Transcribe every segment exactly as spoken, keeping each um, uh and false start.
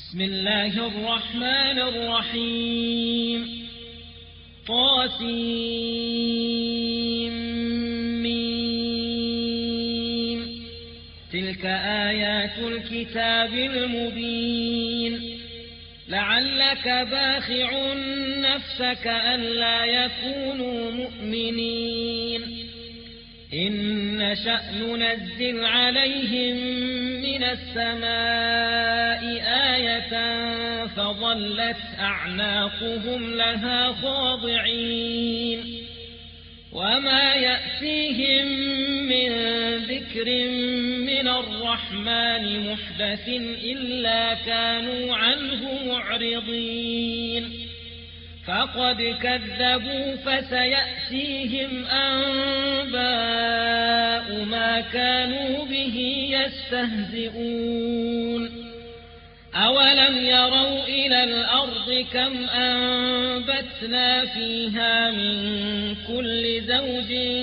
بسم الله الرحمن الرحيم طاسيم تلك آيات الكتاب المبين لعلك باخع نفسك ألا يكونوا مؤمنين إن نشأ ننزل عليهم من السماء آية فظلت أعناقهم لها خاضعين وما يأتيهم من ذكر من الرحمن محدث إلا كانوا عنه معرضين فقد كذبوا فسيأتيهم أنباء ما كانوا به يستهزئون أولم يروا إلى الأرض كم أنبتنا فيها من كل زوج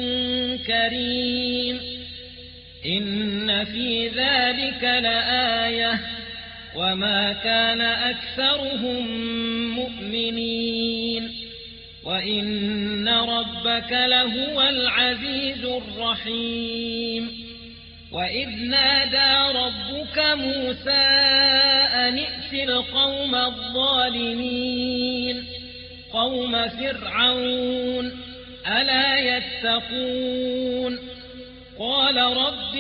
كريم إن في ذلك لآية وما كان أكثرهم مؤمنين وإن ربك لهو العزيز الرحيم وإذ نادى ربك موسى أن ائت القوم الظالمين قوم فرعون ألا يتقون قال رب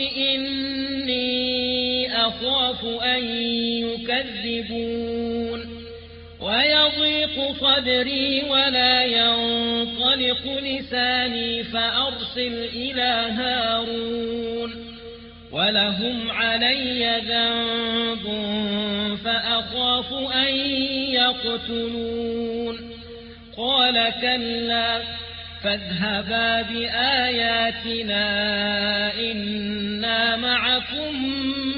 إني أخاف أن يكذبون ويضيق صدري ولا ينطلق لساني فأرسل إلى هارون ولهم علي ذنب فأخاف أن يقتلون قال كلا فاذهبا بآياتنا إنا معكم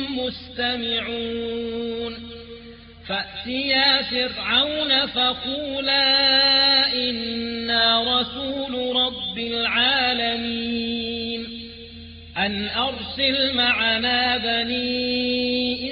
مستمعون فأتيا فرعون فقولا إنا رسول رب العالمين أن أرسل معنا بني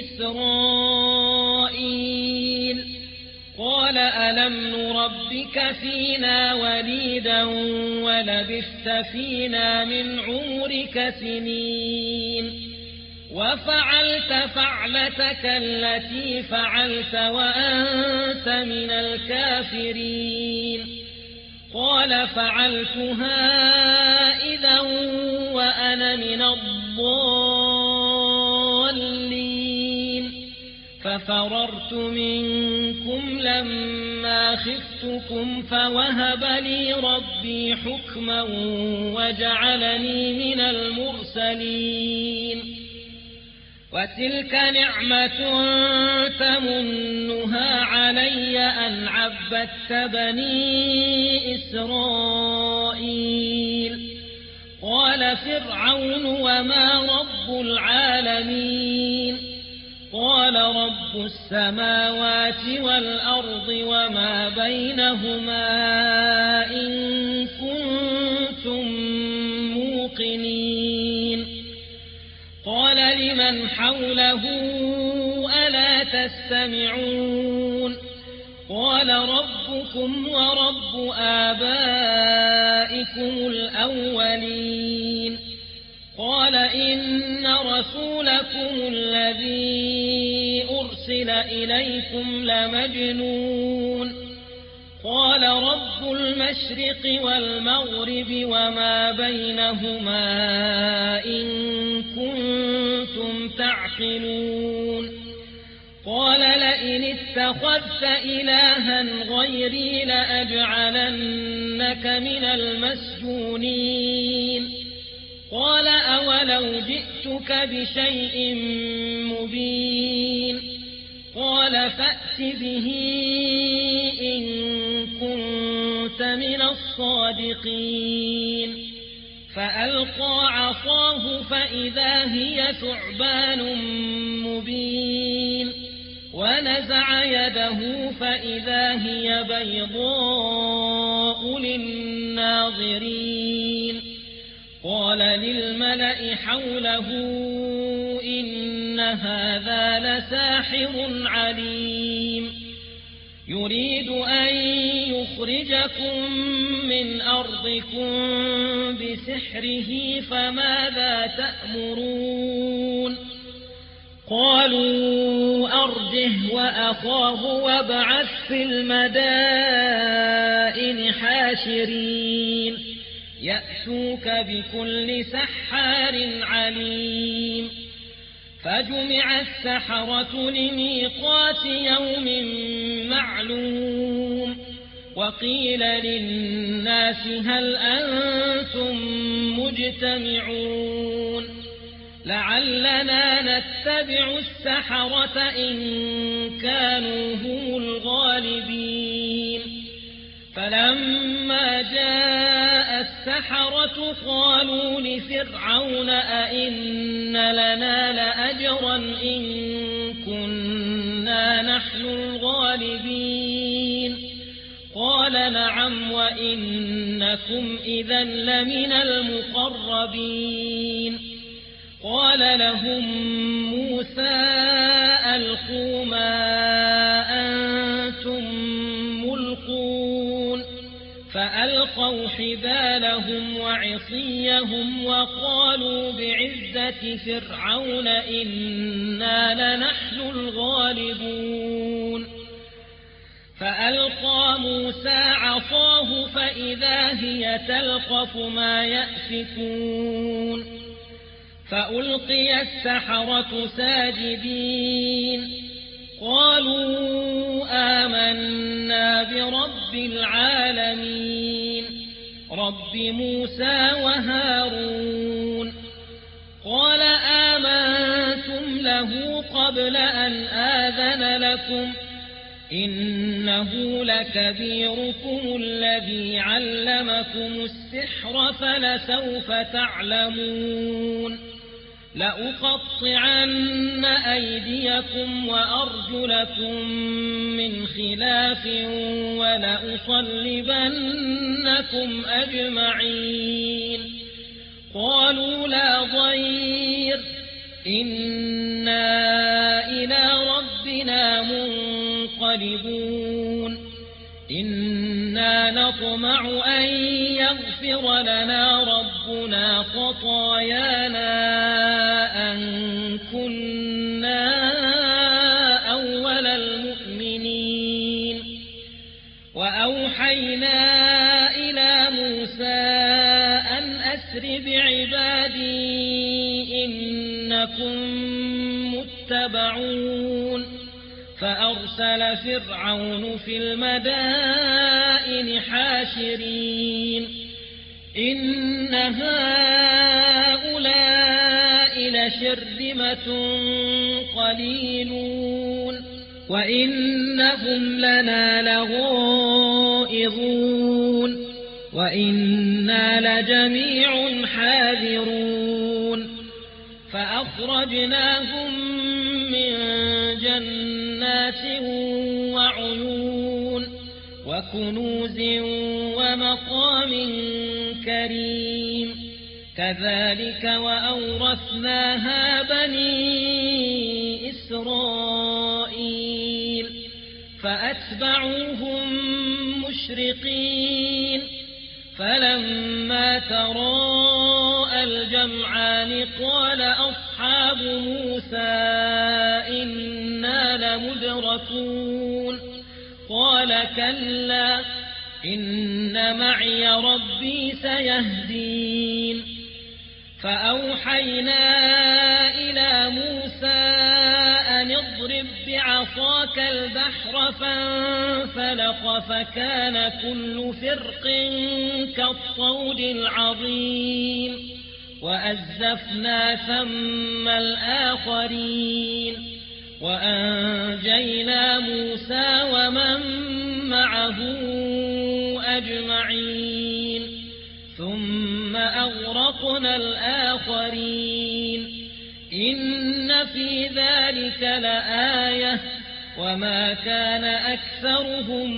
إسرائيل قال ألم نربك فينا وليدا ولبثت فينا من عمرك سنين وفعلت فعلتك التي فعلت وأنت من الكافرين قال فعلتها إذا وأنا من الضالين ففررت منكم لما خفتكم فوهب لي ربي حكما وجعلني من المرسلين وتلك نعمة تمنها علي أن عبدت بني إسرائيل قال فرعون وما رب العالمين قال رب السماوات والأرض وما بينهما إن كنتم موقنين قال لمن حوله ألا تستمعون قال ربكم ورب آبائكم الأولين قال إن رسولكم الذي أرسل إليكم لمجنون قال رب المشرق والمغرب وما بينهما إن كنتم تعقلون قال لئن اتخذت إلها غيري لأجعلنك من المسجونين قال أولو جئتك بشيء مبين قال فأت به إن كنت من الصادقين فألقى عصاه فإذا هي ثعبان مبين ونزع يده فإذا هي بيضاء للناظرين قال للملأ حوله إن هذا لساحر عليم يريد أن يخرجكم من أرضكم بسحره فماذا تأمرون قالوا أرجه وأخاه وابعث في المدائن حاشرين يأتوك بكل سحار عليم فجمع السحرة لميقات يوم معلوم وقيل للناس هل أنتم مجتمعون لعلنا نتبع السحرة إن كانوا هم الغالبين فلما جاء السحرة قالوا لفرعون أئن لنا لأجرا إن كنا نحن الغالبين قال نعم وإنكم إذا لمن المقربين قال لهم موسى ألقوا ما أنتم ملقون فألقوا حبالهم وعصيهم وقالوا بعزة فرعون إنا لنحن الغالبون فألقى موسى عصاه فإذا هي تلقف ما يأفكون فألقي السحرة ساجدين قالوا آمنا برب العالمين رب موسى وهارون قال آمنتم له قبل أن آذن لكم إنه لكبيركم الذي علمكم السحر فلسوف تعلمون لأقطعن أيديكم وأرجلكم من خلاف ولأصلبنكم أجمعين قالوا لا ضير إنا إلى ربنا منقلبون إنا نطمع أن يغفر لنا ربنا خطايانا أن كنا أول المؤمنين وأوحينا إلى موسى أن أسر بعبادي إنكم متبعون فأرسل فرعون في المدائن حاشرين إن هؤلاء لشرذمة قليلون وإنهم لنا لغائظون وإنا لجميع حاذرون فأخرجناهم من جنات وعيون وكنوز ومقام كريم كذلك وأورثناها بني إسرائيل فأتبعوهم مشرقين فلما تراءى الجمعان قال أصحاب موسى إنا لمدركون قال كلا إن معي ربي سيهدين فأوحينا إلى موسى أن اضرب بعصاك البحر فانفلق فكان كل فرق كالطود العظيم وأزلفنا ثم الآخرين وأنجينا موسى ومن معه أجمعين ثم أغرقنا الآخرين إن في ذلك لآية وما كان أكثرهم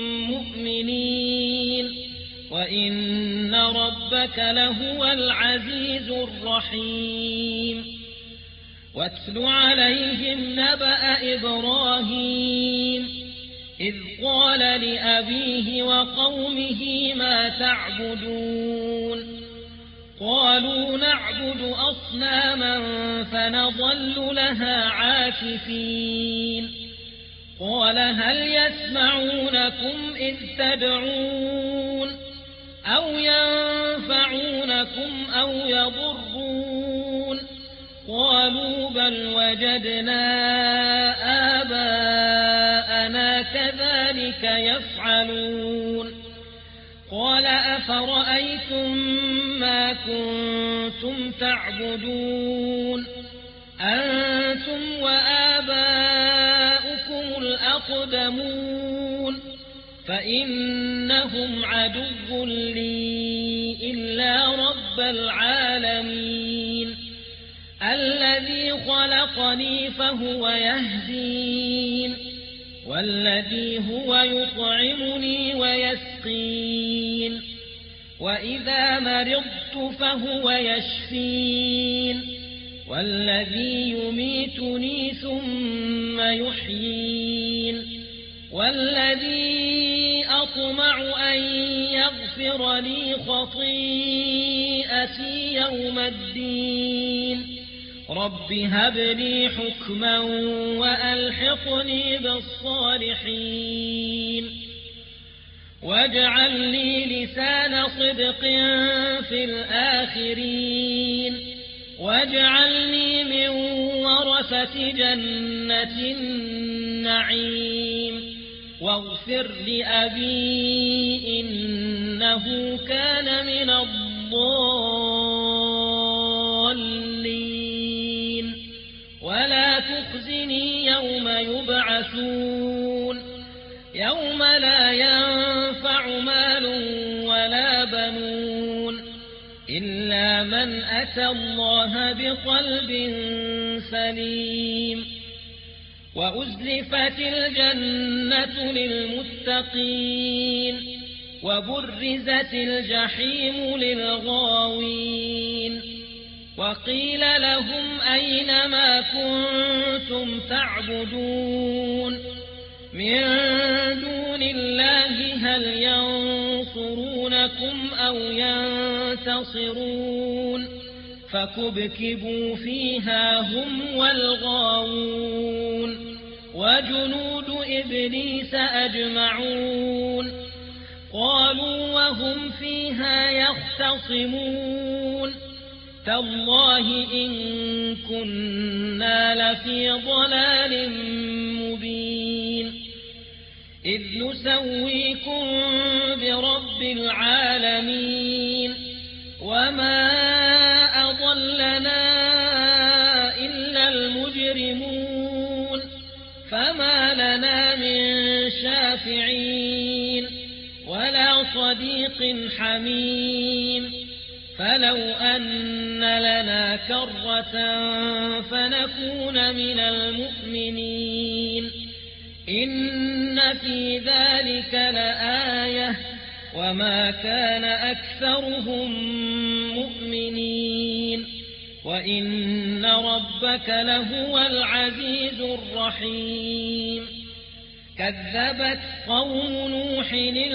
مؤمنين وإن ربك لهو العزيز الرحيم واتل عليهم نبأ إبراهيم إذ قال لأبيه وقومه ما تعبدون قالوا نعبد أصناما فنظل لها عاكفين قال هل يسمعونكم إذ تدعون أو ينفعونكم أو يضرون قالوا بل وجدنا آباءنا كذلك يفعلون قال أفرأيتم ما كنتم تعبدون أنتم وآباؤكم الأقدمون فإنهم عدو لي إلا رب العالمين الذي خلقني فهو يهدين والذي هو يطعمني ويسقين وإذا مرضت فهو يشفين والذي يميتني ثم يحيين والذي أطمع أن يغفر لي خطيئتي يوم الدين رب هب لي حكما وألحقني بالصالحين واجعل لي لسان صدق في الآخرين واجعلني من ورثة جنة النعيم واغفر لأبي إنه كان من الضالين ولا تخزني يوم يبعثون يوم لا ينفع مال ولا بنون إلا من أتى الله بقلب سليم وأزلفت الجنة للمتقين وبرزت الجحيم للغاوين وقيل لهم أين ما كنتم تعبدون من دون الله هل ينصرونكم أو ينتصرون فكبكبوا فيها هم والغاوون وجنود إبليس أجمعون قالوا وهم فيها يختصمون تالله إن كنا لفي ضلال مبين إذ نسويكم برب العالمين وما أضلنا إلا المجرمون فما لنا من شافعين ولا صديق حميم فلو أن لنا كرة فنكون من المؤمنين إن في ذلك لآية وما كان أكثرهم مؤمنين وإن ربك لهو العزيز الرحيم كذبت قوم نوح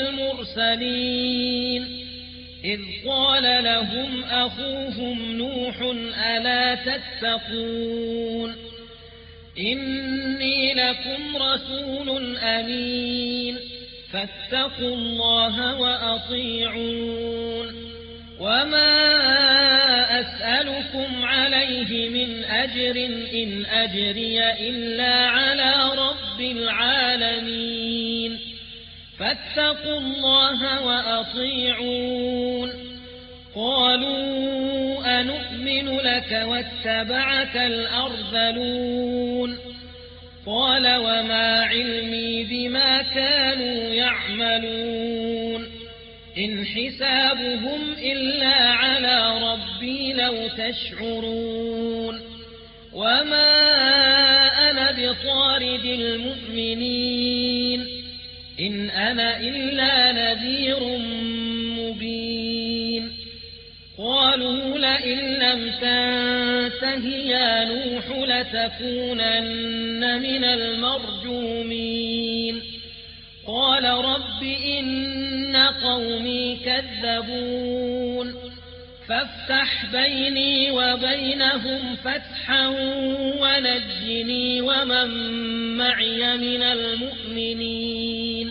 المرسلين إذ قال لهم أخوهم نوح ألا تتقون إني لكم رسول أمين فاتقوا الله وأطيعون وما أسألكم عليه من أجر إن أجري إلا على رب العالمين فاتقوا الله وأطيعون قالوا أنؤمن لك واتبعك الأرذلون قال وما علمي بما كانوا يعملون إن حسابهم إلا على ربي لو تشعرون وما أنا بطارد المؤمنين إن أنا إلا نذير مبين قالوا لئن لم تنته يا نوح لتكونن من المرجومين قومي كذبون فافتح بيني وبينهم فتحا ونجني ومن معي من المؤمنين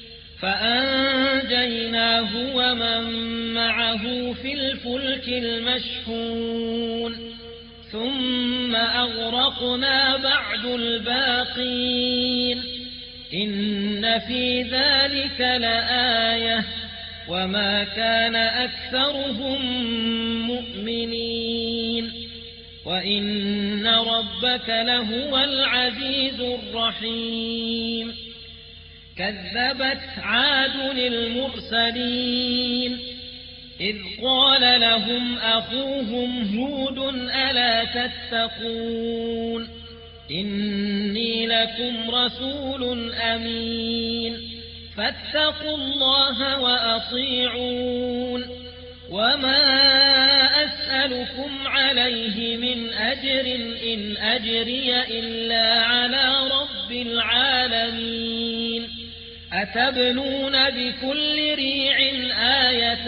فأنجيناه ومن معه في الفلك المشحون ثم أغرقنا بعد الباقين إن في ذلك لآية وما كان أكثرهم مؤمنين وإن ربك لهو العزيز الرحيم كذبت عاد المرسلين إذ قال لهم أخوهم هود ألا تتقون إني لكم رسول أمين فاتقوا الله وأطيعون وما أسألكم عليه من أجر إن أجري إلا على رب العالمين أتبنون بكل ريع آية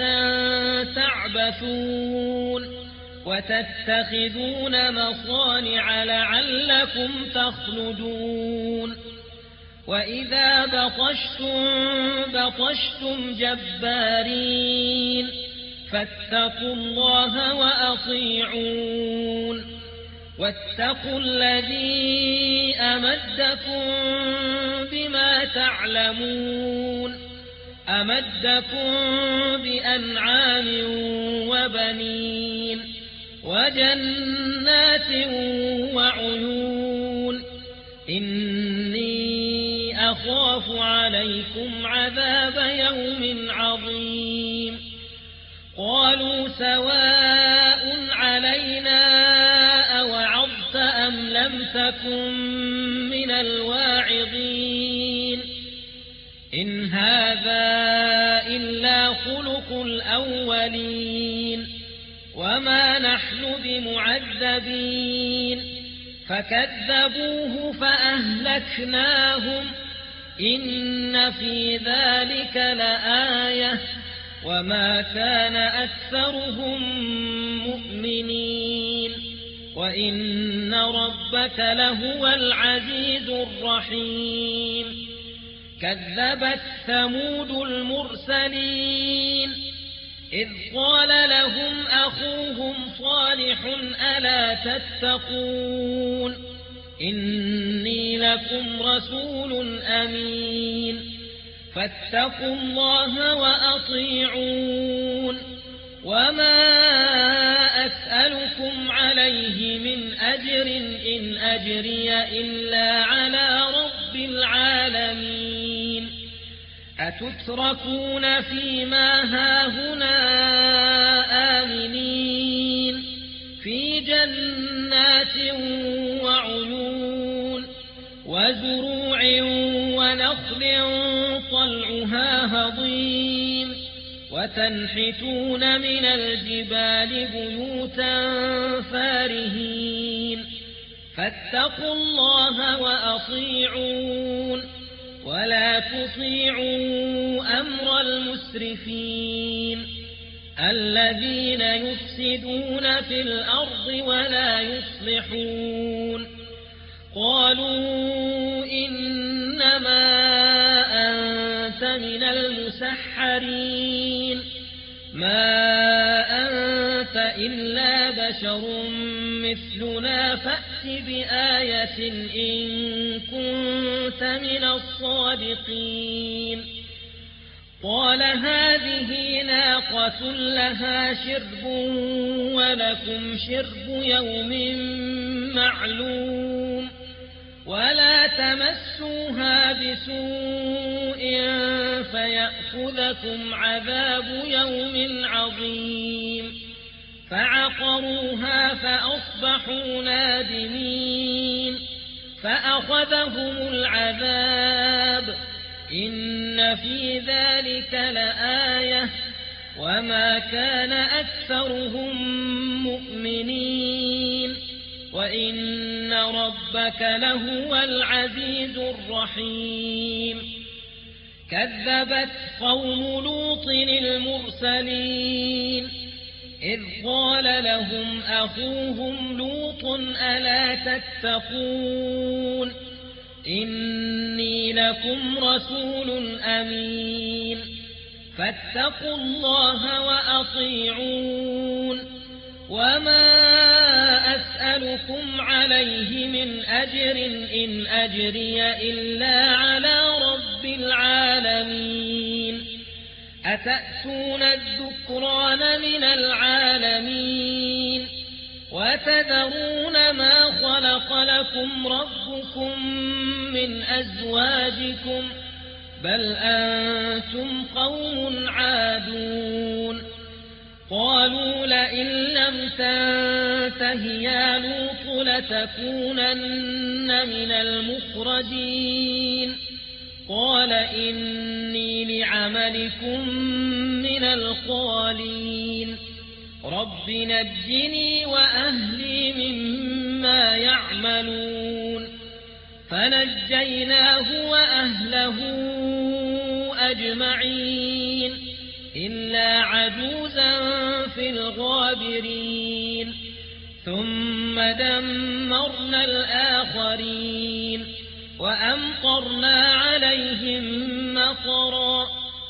تعبثون وتتخذون مصانع لعلكم تخلدون وإذا بطشتم بطشتم جبارين فاتقوا الله وأطيعون واتقوا الذي أمدكم بما تعلمون أمدكم بأنعام وبنين وجنات وعيون إني أخاف عليكم عذاب يوم عظيم قالوا سواء علينا أوعظت أم لم تكن من الواعظين إن هذا إلا خلق الأولين وما نحن بمعذبين فكذبوه فأهلكناهم إن في ذلك لآية وما كان أكثرهم مؤمنين وإن ربك لهو العزيز الرحيم كذبت ثمود المرسلين إذ قال لهم أخوهم صالح ألا تتقون إني لكم رسول أمين فاتقوا الله وأطيعون وما أسألكم عليه من أجر إن أجري إلا على رب العالمين أتتركون فيما هاهنا آمنين في جنات وعيون وزروع ونخل طلعها هضيم وتنحتون من الجبال بيوتا فارهين فاتقوا الله وأطيعون ولا تطيعوا أمر المسرفين الذين يفسدون في الأرض ولا يصلحون قالوا إنما أنت من المسحرين ما أنت إلا بشر مثلنا فأت بآية إن كنت من الصادقين قال هذه ناقة لها شرب ولكم شرب يوم معلوم ولا تمسوها بسوء فيأخذكم عذاب يوم عظيم فعقروها فأصبحوا نادمين فأخذهم العذاب إن في ذلك لآية وما كان أكثرهم مؤمنين وإن ربك لهو العزيز الرحيم كذبت قوم لوط المرسلين إذ قال لهم أخوهم لوط ألا تتقون إني لكم رسول أمين فاتقوا الله وأطيعون وما أسألكم عليه من أجر إن أجري إلا على رب العالمين أتأتون الذكران من العالمين وتذرون ما خلق لكم ربكم من أزواجكم بل أنتم قوم عادون قالوا لئن لم تنته يا لوط لتكونن من المخرجين قال إني لعملكم من القالين رب نجني وأهلي مما يعملون فنجيناه وأهله أجمعين إلا عجوزا في الغابرين ثم دمرنا الآخرين وأمطرنا عليهم مطرا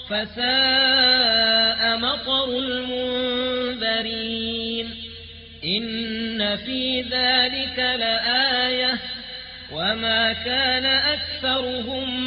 فساء مطر المنذرين إن في ذلك لآية وما كان أكثرهم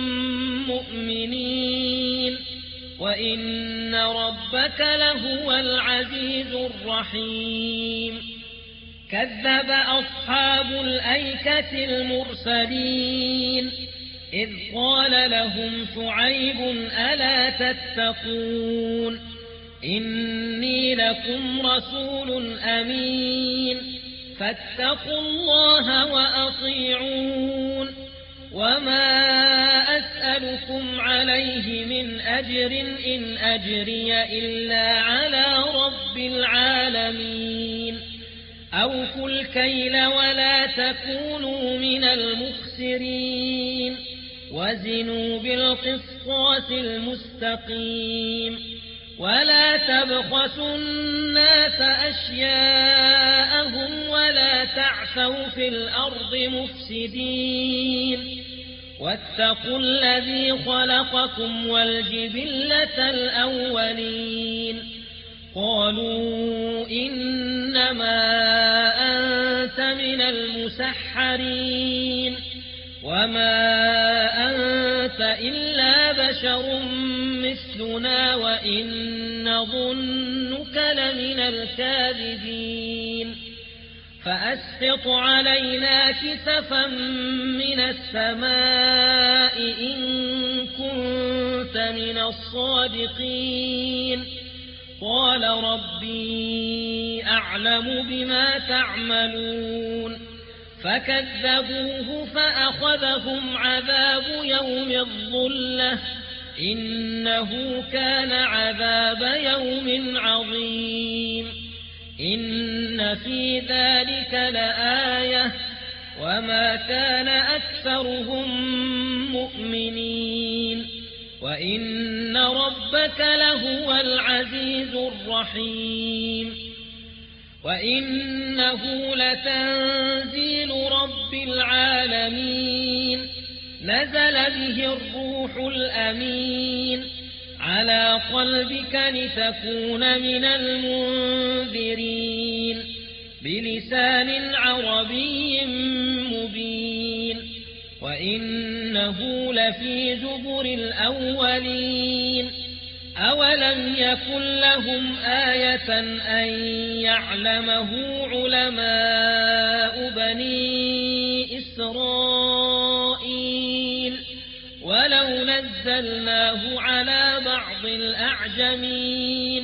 مؤمنين وإن ربك لهو العزيز الرحيم كذب أصحاب الأيكة المرسلين إذ قال لهم شعيب ألا تتقون إني لكم رسول أمين فاتقوا الله وأطيعون وما أسألكم عليه من أجر إن أجري إلا على رب العالمين أوفوا الكيل ولا تكونوا من المخسرين وزنوا بالقسطاس المستقيم ولا تبخسوا الناس أشياءهم ولا تعثوا في الأرض مفسدين واتقوا الذي خلقكم والجبلة الأولين قالوا إنما أنت من المسحرين وما أنت إلا بشر مثلنا وإن نظنك لمن الكاذبين فأسقط علينا كسفا من السماء إن كنت من الصادقين قال ربي أعلم بما تعملون فكذبوه فأخذهم عذاب يوم الظلة إنه كان عذاب يوم عظيم إن في ذلك لآية وما كان أكثرهم مؤمنين وإن ربك لهو العزيز الرحيم وإنه لتنزيل رب العالمين نزل به الروح الأمين على قلبك لتكون من المنذرين بلسان عربي مبين وإنه لفي زبر الأولين أولم يكن لهم آية أن يعلمه علماء بني إسرائيل ولو نزلناه على بعض الأعجمين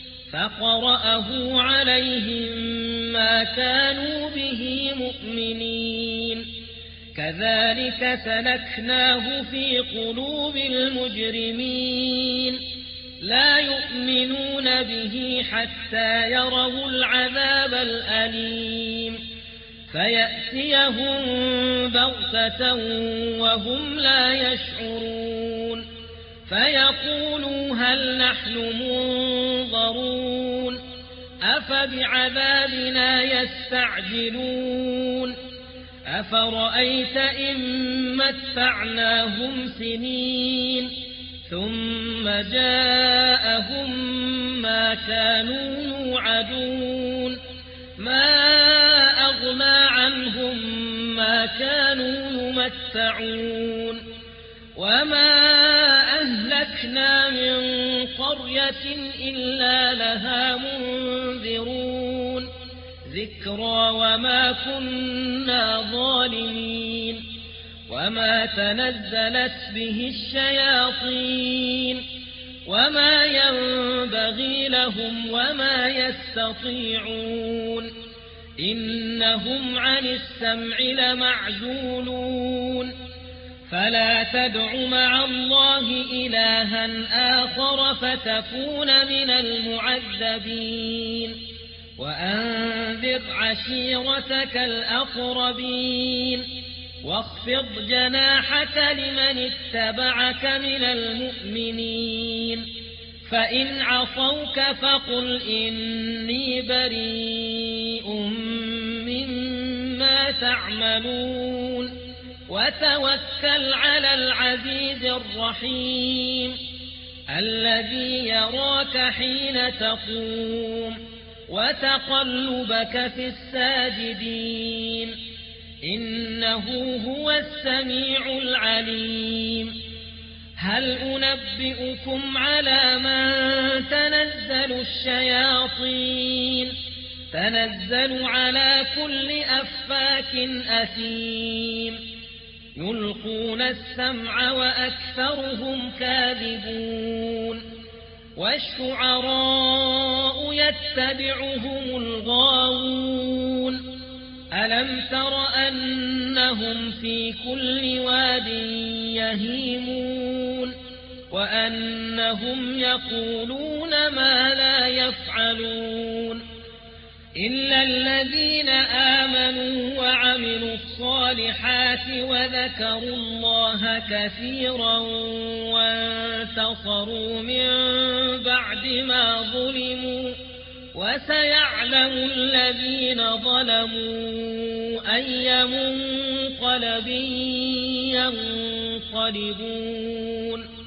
فقرأه عليهم ما كانوا به مؤمنين كذلك سلكناه في قلوب المجرمين لا يؤمنون به حتى يروا العذاب الأليم فيأتيهم بغتة وهم لا يشعرون فيقولوا هل نحن منظرون أفبعذابنا يستعجلون أفرأيت إن متعناهم سنين ثم جاءهم ما كانوا يوعدون ما أغنى عنهم ما كانوا يمتعون وما أهلكنا من قرية إلا لها منذرون ذكرى وما كنا ظالمين وما تنزلت به الشياطين وما ينبغي لهم وما يستطيعون إنهم عن السمع لمعزولون فلا تدع مع الله إلها آخر فتكون من المعذبين وأنذر عشيرتك الأقربين واخفض جناحك لمن اتبعك من المؤمنين فإن عصوك فقل إني بريء مما تعملون وتوكل على العزيز الرحيم الذي يراك حين تقوم وتقلبك في الساجدين إنه هو السميع العليم هل أنبئكم على من تنزل الشياطين تنزل على كل أفاك أثيم يلقون السمع وأكثرهم كاذبون والشعراء يتبعهم الغاوون ألم تر أنهم في كل واد يهيمون وأنهم يقولون ما لا يفعلون إلا الذين آمنوا وعملوا الصالحات وذكروا الله كثيرا وانتصروا من بعد ما ظلموا وسيعلم الذين ظلموا أي منقلب ينقلبون